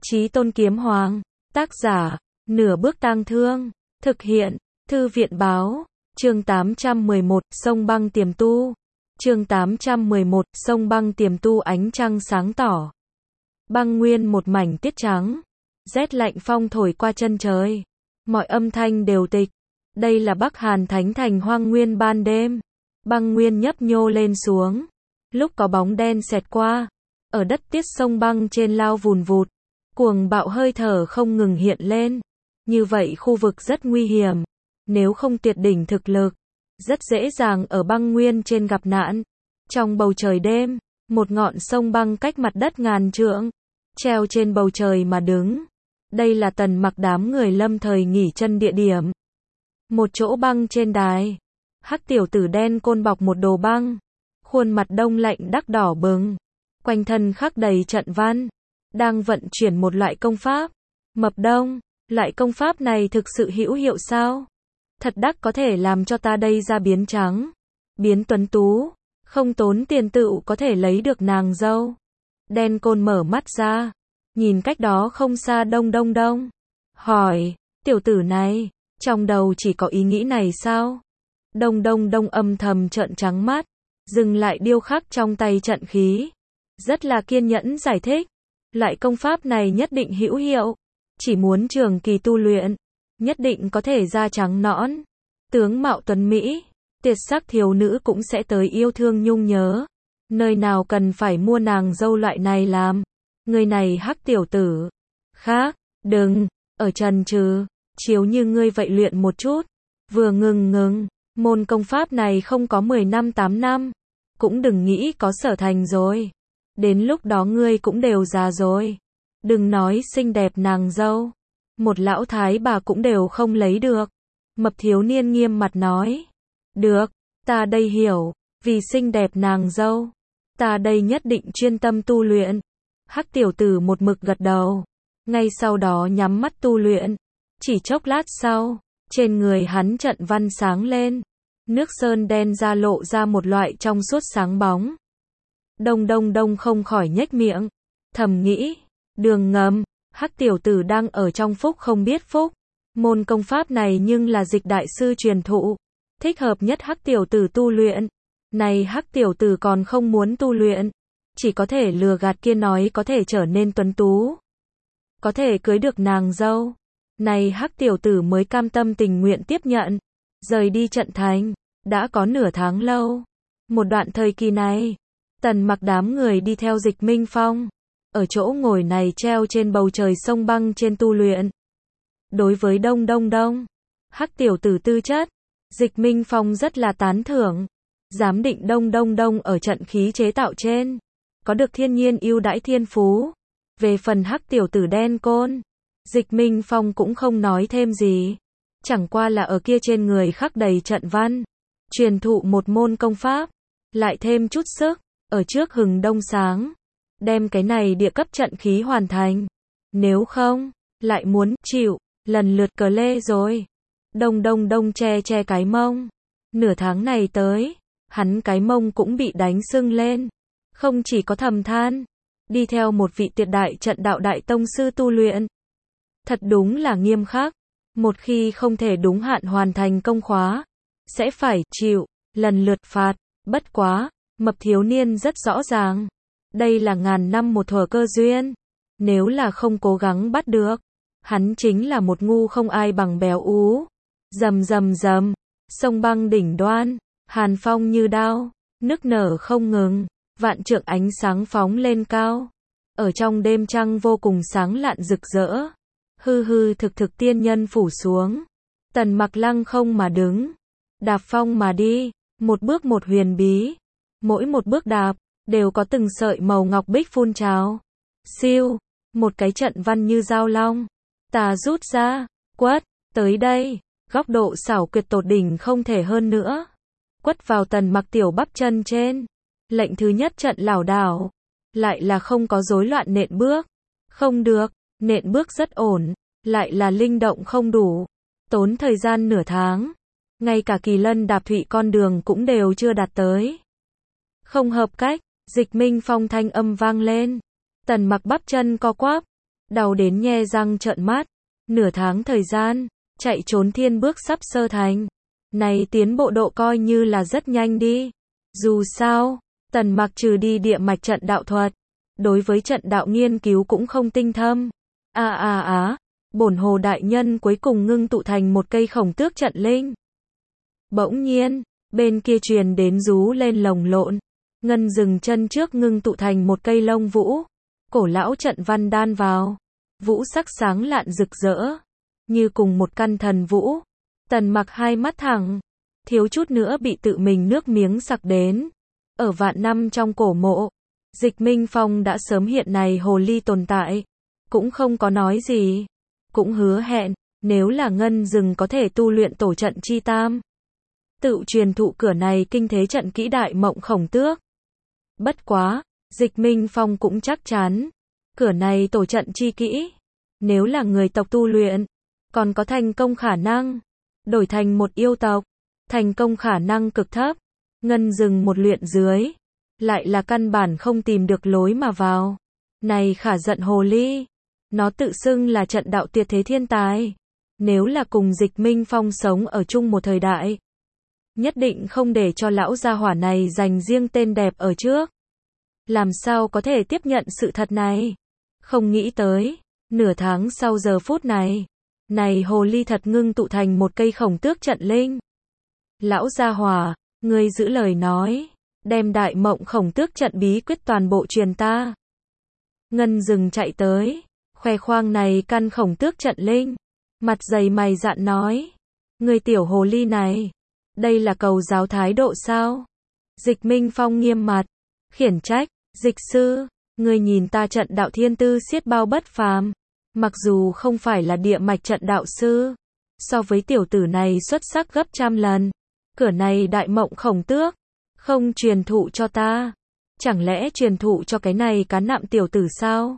Chí Tôn Kiếm Hoàng, tác giả, Nửa Bước Tang Thương, thực hiện, Thư viện Báo, chương 811, Sông Băng Tiềm Tu, chương 811, Sông Băng Tiềm Tu. Ánh trăng sáng tỏ, băng nguyên một mảnh tiết trắng, rét lạnh phong thổi qua chân trời, mọi âm thanh đều tịch. Đây là Bắc Hàn Thánh Thành hoang nguyên ban đêm, băng nguyên nhấp nhô lên xuống, lúc có bóng đen xẹt qua, ở đất tiết sông băng trên lao vùn vụt, cuồng bạo hơi thở không ngừng hiện lên. Như vậy khu vực rất nguy hiểm, nếu không tuyệt đỉnh thực lực, rất dễ dàng ở băng nguyên trên gặp nạn. Trong bầu trời đêm, một ngọn sông băng cách mặt đất ngàn trượng, treo trên bầu trời mà đứng. Đây là Tần Mặc đám người lâm thời nghỉ chân địa điểm. Một chỗ băng trên đài, hắc tiểu tử đen côn bọc một đồ băng, khuôn mặt đông lạnh đắc đỏ bừng, quanh thân khắc đầy trận văn, đang vận chuyển một loại công pháp. Mập Đông, loại công pháp này thực sự hữu hiệu sao? Thật đắc có thể làm cho ta đây ra biến trắng, biến tuấn tú, không tốn tiền tựu có thể lấy được nàng dâu. Đen côn mở mắt ra, nhìn cách đó không xa Đông Đông Đông, hỏi, tiểu tử này, trong đầu chỉ có ý nghĩ này sao? Đông Đông Đông âm thầm trợn trắng mắt, dừng lại điêu khắc trong tay trận khí, rất là kiên nhẫn giải thích, loại công pháp này nhất định hữu hiệu, chỉ muốn trường kỳ tu luyện, nhất định có thể da trắng nõn, tướng mạo tuấn mỹ, tuyệt sắc thiếu nữ cũng sẽ tới yêu thương nhung nhớ. Nơi nào cần phải mua nàng dâu loại này làm? Người này hắc tiểu tử, khác, đừng, ở trần trừ, chiếu như ngươi vậy luyện một chút, vừa ngừng, môn công pháp này không có 10 năm 8 năm, cũng đừng nghĩ có sở thành rồi. Đến lúc đó ngươi cũng đều già rồi. Đừng nói xinh đẹp nàng dâu, một lão thái bà cũng đều không lấy được. Mập thiếu niên nghiêm mặt nói, được, ta đây hiểu, vì xinh đẹp nàng dâu, ta đây nhất định chuyên tâm tu luyện. Hắc tiểu tử một mực gật đầu, ngay sau đó nhắm mắt tu luyện. Chỉ chốc lát sau, trên người hắn trận văn sáng lên, nước sơn đen ra lộ ra một loại trong suốt sáng bóng. Đông Đông Đông không khỏi nhếch miệng, thầm nghĩ, đường ngầm, hắc tiểu tử đang ở trong phúc không biết phúc. Môn công pháp này nhưng là Dịch đại sư truyền thụ, thích hợp nhất hắc tiểu tử tu luyện. Này hắc tiểu tử còn không muốn tu luyện, chỉ có thể lừa gạt kia nói có thể trở nên tuấn tú, có thể cưới được nàng dâu. Này hắc tiểu tử mới cam tâm tình nguyện tiếp nhận, rời đi trận thành, đã có nửa tháng lâu. Một đoạn thời kỳ này, Tần Mặc đám người đi theo Dịch Minh Phong, ở chỗ ngồi này treo trên bầu trời sông băng trên tu luyện. Đối với Đông Đông Đông, hắc tiểu tử tư chất, Dịch Minh Phong rất là tán thưởng, giám định Đông Đông Đông ở trận khí chế tạo trên, có được thiên nhiên ưu đãi thiên phú. Về phần hắc tiểu tử đen côn, Dịch Minh Phong cũng không nói thêm gì, chẳng qua là ở kia trên người khắc đầy trận văn, truyền thụ một môn công pháp, lại thêm chút sức, ở trước hừng đông sáng, đem cái này địa cấp trận khí hoàn thành. Nếu không, lại muốn chịu lần lượt cờ lê rồi. Đông Đông Đông che cái mông. Nửa tháng này tới, hắn cái mông cũng bị đánh sưng lên. Không chỉ có thầm than, đi theo một vị tuyệt đại trận đạo đại tông sư tu luyện. Thật đúng là nghiêm khắc. Một khi không thể đúng hạn hoàn thành công khóa, sẽ phải chịu lần lượt phạt. Bất quá, mập thiếu niên rất rõ ràng, đây là ngàn năm một thuở cơ duyên. Nếu là không cố gắng bắt được, hắn chính là một ngu không ai bằng béo ú. Rầm rầm rầm, sông băng đỉnh đoan, hàn phong như đao, nức nở không ngừng, vạn trượng ánh sáng phóng lên cao. Ở trong đêm trăng vô cùng sáng lạn rực rỡ, hư thực tiên nhân phủ xuống. Tần Mặc lăng không mà đứng, đạp phong mà đi, một bước một huyền bí, mỗi một bước đạp đều có từng sợi màu ngọc bích phun trào. Siêu, một cái trận văn như dao long, tà rút ra, quất tới đây, góc độ xảo quyệt tột đỉnh không thể hơn nữa, quất vào Tần Mặc tiểu bắp chân trên. Lệnh thứ nhất trận lảo đảo, lại là không có rối loạn nện bước, không được, nện bước rất ổn, lại là linh động không đủ, tốn thời gian nửa tháng, ngay cả Kỳ Lân đạp thụy con đường cũng đều chưa đạt tới. Không hợp cách, Dịch Minh Phong thanh âm vang lên, Tần Mặc bắp chân co quắp, đau đến nhe răng trợn mắt. Nửa tháng thời gian, chạy trốn thiên bước sắp sơ thành. Này tiến bộ độ coi như là rất nhanh đi. Dù sao, Tần Mặc trừ đi địa mạch trận đạo thuật, đối với trận đạo nghiên cứu cũng không tinh thâm. Bổn hồ đại nhân cuối cùng ngưng tụ thành một cây khổng tước trận linh. Bỗng nhiên, bên kia truyền đến rú lên lồng lộn. Ngân dừng chân trước ngưng tụ thành một cây lông vũ. Cổ lão trận văn đan vào. Vũ sắc sáng lạn rực rỡ. Như cùng một căn thần vũ. Tần Mặc hai mắt thẳng. Thiếu chút nữa bị tự mình nước miếng sặc đến. Ở vạn năm trong cổ mộ, Dịch Minh Phong đã sớm hiện này hồ ly tồn tại. Cũng không có nói gì. Cũng hứa hẹn, nếu là Ngân Dừng có thể tu luyện tổ trận chi tam, tự truyền thụ cửa này kinh thế trận kỹ đại mộng khổng tước. Bất quá, Dịch Minh Phong cũng chắc chắn, cửa này tổ trận chi kỹ, nếu là người tộc tu luyện, còn có thành công khả năng, đổi thành một yêu tộc, thành công khả năng cực thấp. Ngân Dừng một luyện dưới, lại là căn bản không tìm được lối mà vào. Này khả giận hồ ly, nó tự xưng là trận đạo tuyệt thế thiên tài. Nếu là cùng Dịch Minh Phong sống ở chung một thời đại, nhất định không để cho lão gia hỏa này dành riêng tên đẹp ở trước. Làm sao có thể tiếp nhận sự thật này? Không nghĩ tới, nửa tháng sau giờ phút này, này hồ ly thật ngưng tụ thành một cây khổng tước trận linh. Lão gia hỏa, ngươi giữ lời nói, đem đại mộng khổng tước trận bí quyết toàn bộ truyền ta. Ngân Dừng chạy tới, khoe khoang này căn khổng tước trận linh, mặt dày mày dạn nói, ngươi tiểu hồ ly này, đây là cầu giáo thái độ sao? Dịch Minh Phong nghiêm mặt, khiển trách, Dịch sư, ngươi nhìn ta trận đạo thiên tư xiết bao bất phàm, mặc dù không phải là địa mạch trận đạo sư, so với tiểu tử này xuất sắc gấp trăm lần, cửa này đại mộng khổng tước, không truyền thụ cho ta, chẳng lẽ truyền thụ cho cái này cá nạm tiểu tử sao?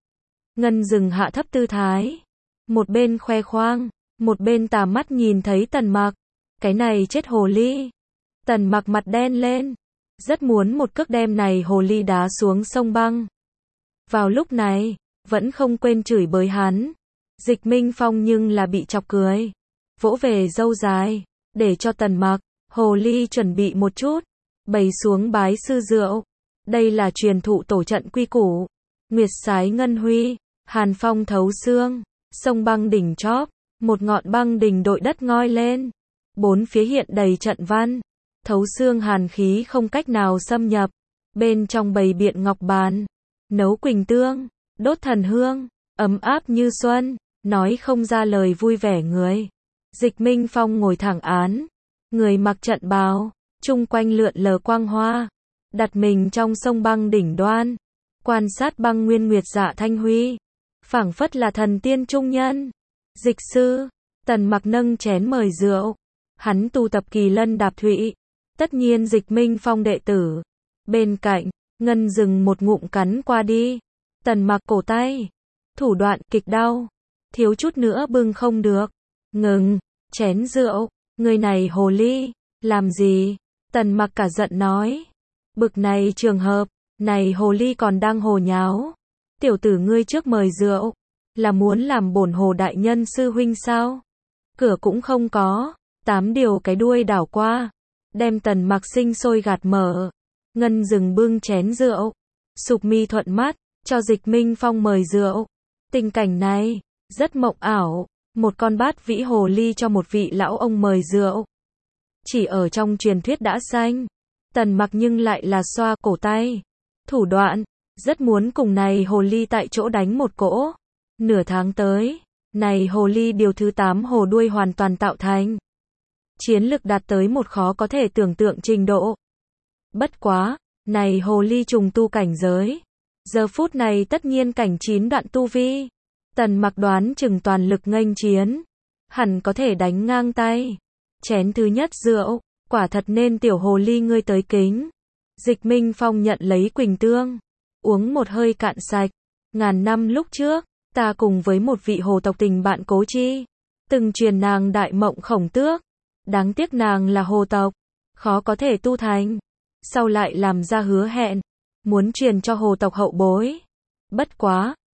Ngân Dừng hạ thấp tư thái, một bên khoe khoang, một bên tà mắt nhìn thấy Tần Mặc, cái này chết hồ ly. Tần Mặc mặt đen lên, rất muốn một cước đem này hồ ly đá xuống sông băng. Vào lúc này, vẫn không quên chửi bới hắn. Dịch Minh Phong nhưng là bị chọc cười, vỗ về râu dài, để cho Tần Mặc, hồ ly chuẩn bị một chút, bày xuống bái sư rượu. Đây là truyền thụ tổ trận quy củ. Nguyệt sái ngân huy, hàn phong thấu xương, sông băng đỉnh chóp, một ngọn băng đỉnh đội đất ngoi lên. Bốn phía hiện đầy trận văn, thấu xương hàn khí không cách nào xâm nhập. Bên trong bày biện ngọc bàn, nấu quỳnh tương, đốt thần hương, ấm áp như xuân, nói không ra lời vui vẻ người. Dịch Minh Phong ngồi thẳng án, người mặc trận bào, chung quanh lượn lờ quang hoa, đặt mình trong sông băng đỉnh đoan, quan sát băng nguyên nguyệt dạ thanh huy, phảng phất là thần tiên trung nhân. Dịch sư, Tần Mặc nâng chén mời rượu, hắn tu tập kỳ lân đạp thụy, tất nhiên Dịch Minh Phong đệ tử. Bên cạnh, Ngân Dừng một ngụm cắn qua đi, Tần Mặc cổ tay, thủ đoạn kịch đau, thiếu chút nữa bưng không được. Ngừng, chén rượu, người này hồ ly, làm gì? Tần Mặc cả giận nói, bực này trường hợp, này hồ ly còn đang hồ nháo. Tiểu tử ngươi trước mời rượu, là muốn làm bổn hồ đại nhân sư huynh sao? Cửa cũng không có, 8 điều cái đuôi đảo qua, đem Tần Mặc sinh sôi gạt mở. Ngân Dừng bưng chén rượu, sụp mi thuận mắt, cho Dịch Minh Phong mời rượu. Tình cảnh này, rất mộng ảo, một con bát vĩ hồ ly cho một vị lão ông mời rượu. Chỉ ở trong truyền thuyết đã sanh, Tần Mặc nhưng lại là xoa cổ tay. Thủ đoạn, rất muốn cùng này hồ ly tại chỗ đánh một cỗ. Nửa tháng tới, này hồ ly điều thứ 8 hồ đuôi hoàn toàn tạo thành. Chiến lực đạt tới một khó có thể tưởng tượng trình độ. Bất quá, này hồ ly trùng tu cảnh giới. Giờ phút này tất nhiên cảnh 9 đoạn tu vi. Tần Mặc đoán chừng toàn lực nghênh chiến, hẳn có thể đánh ngang tay. Chén thứ nhất rượu, quả thật nên tiểu hồ ly ngươi tới kính. Dịch Minh Phong nhận lấy quỳnh tương, uống một hơi cạn sạch. Ngàn năm lúc trước, ta cùng với một vị hồ tộc tình bạn cố chi, từng truyền nàng đại mộng khổng tước. Đáng tiếc nàng là hồ tộc, khó có thể tu thành. Sau lại làm ra hứa hẹn, muốn truyền cho hồ tộc hậu bối. Bất quá,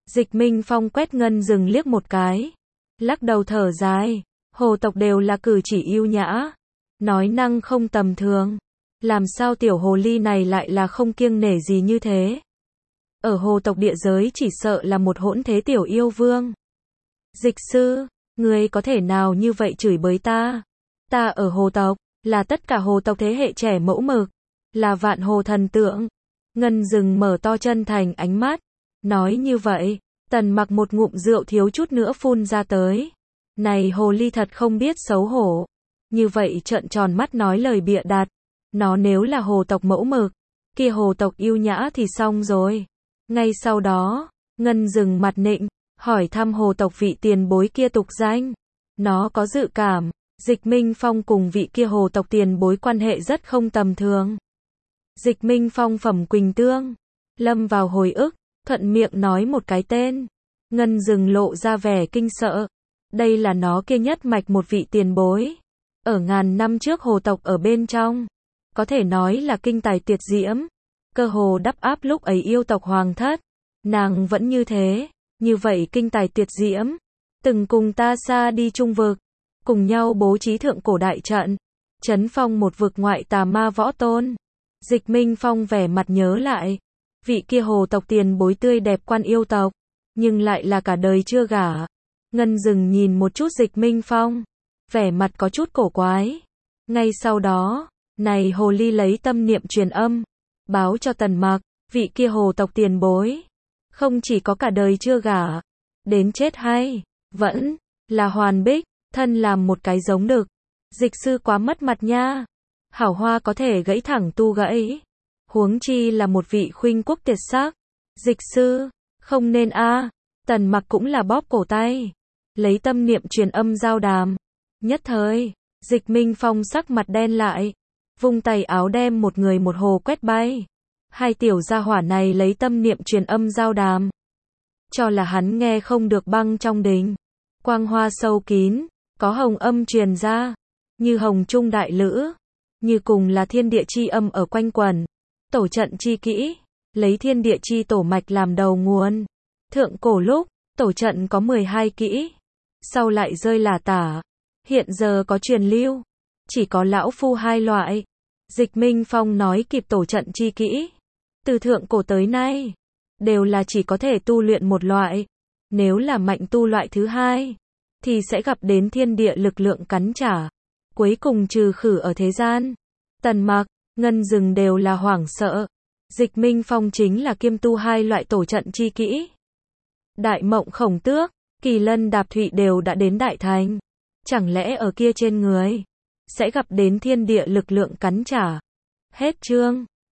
Dịch Minh Phong quét Ngân Dừng liếc một cái, lắc đầu thở dài, hồ tộc đều là cử chỉ yêu nhã, nói năng không tầm thường, làm sao tiểu hồ ly này lại là không kiêng nể gì như thế. Ở hồ tộc địa giới chỉ sợ là một hỗn thế tiểu yêu vương. Dịch sư, ngươi có thể nào như vậy chửi bới ta? Ta ở hồ tộc, là tất cả hồ tộc thế hệ trẻ mẫu mực, là vạn hồ thần tượng. Ngân Dừng mở to chân thành ánh mắt, nói như vậy, Tần Mặc một ngụm rượu thiếu chút nữa phun ra tới. Này hồ ly thật không biết xấu hổ. Như vậy trợn tròn mắt nói lời bịa đặt. Nó nếu là hồ tộc mẫu mực, kia hồ tộc yêu nhã thì xong rồi. Ngay sau đó, Ngân Dừng mặt nịnh, hỏi thăm hồ tộc vị tiền bối kia tục danh. Nó có dự cảm, Dịch Minh Phong cùng vị kia hồ tộc tiền bối quan hệ rất không tầm thường. Dịch Minh Phong phẩm Quỳnh Tương, lâm vào hồi ức, thuận miệng nói một cái tên. Ngân Dừng lộ ra vẻ kinh sợ. Đây là nó kia nhất mạch một vị tiền bối. Ở ngàn năm trước hồ tộc ở bên trong, có thể nói là kinh tài tuyệt diễm, cơ hồ đắp áp lúc ấy yêu tộc hoàng thất. Nàng vẫn như thế, như vậy kinh tài tuyệt diễm, từng cùng ta xa đi trung vực, cùng nhau bố trí thượng cổ đại trận, trấn phong một vực ngoại tà ma võ tôn. Dịch Minh Phong vẻ mặt nhớ lại, vị kia hồ tộc tiền bối tươi đẹp quan yêu tộc, nhưng lại là cả đời chưa gả. Ngân Dừng nhìn một chút Dịch Minh Phong, vẻ mặt có chút cổ quái. Ngay sau đó, này hồ ly lấy tâm niệm truyền âm, báo cho Tần Mặc, vị kia hồ tộc tiền bối, không chỉ có cả đời chưa gả, đến chết hay, vẫn là hoàn bích, thân làm một cái giống đực. Dịch sư quá mất mặt nha. Hảo hoa có thể gãy thẳng tu gãy, huống chi là một vị khuynh quốc tuyệt sắc. Dịch sư, không nên a. Tần Mặc cũng là bóp cổ tay, lấy tâm niệm truyền âm giao đàm. Nhất thời, Dịch Minh Phong sắc mặt đen lại, vung tay áo đem một người một hồ quét bay. Hai tiểu gia hỏa này lấy tâm niệm truyền âm giao đàm, cho là hắn nghe không được. Băng trong đình, quang hoa sâu kín, có hồng âm truyền ra, như hồng trung đại lữ, như cùng là thiên địa chi âm ở quanh quẩn. Tổ trận chi kỹ, lấy thiên địa chi tổ mạch làm đầu nguồn. Thượng cổ lúc, tổ trận có 12 kỹ, sau lại rơi lả tả, hiện giờ có truyền lưu, chỉ có lão phu hai loại. Dịch Minh Phong nói kịp tổ trận chi kỹ, từ thượng cổ tới nay, đều là chỉ có thể tu luyện một loại. Nếu là mạnh tu loại thứ hai, thì sẽ gặp đến thiên địa lực lượng cắn trả, cuối cùng trừ khử ở thế gian. Tần Mặc, Ngân Dừng đều là hoảng sợ. Dịch Minh Phong chính là kiêm tu hai loại tổ trận chi kỹ. Đại Mộng Khổng Tước, Kỳ Lân Đạp Thụy đều đã đến đại thành, chẳng lẽ ở kia trên người sẽ gặp đến thiên địa lực lượng cắn trả. Hết chương.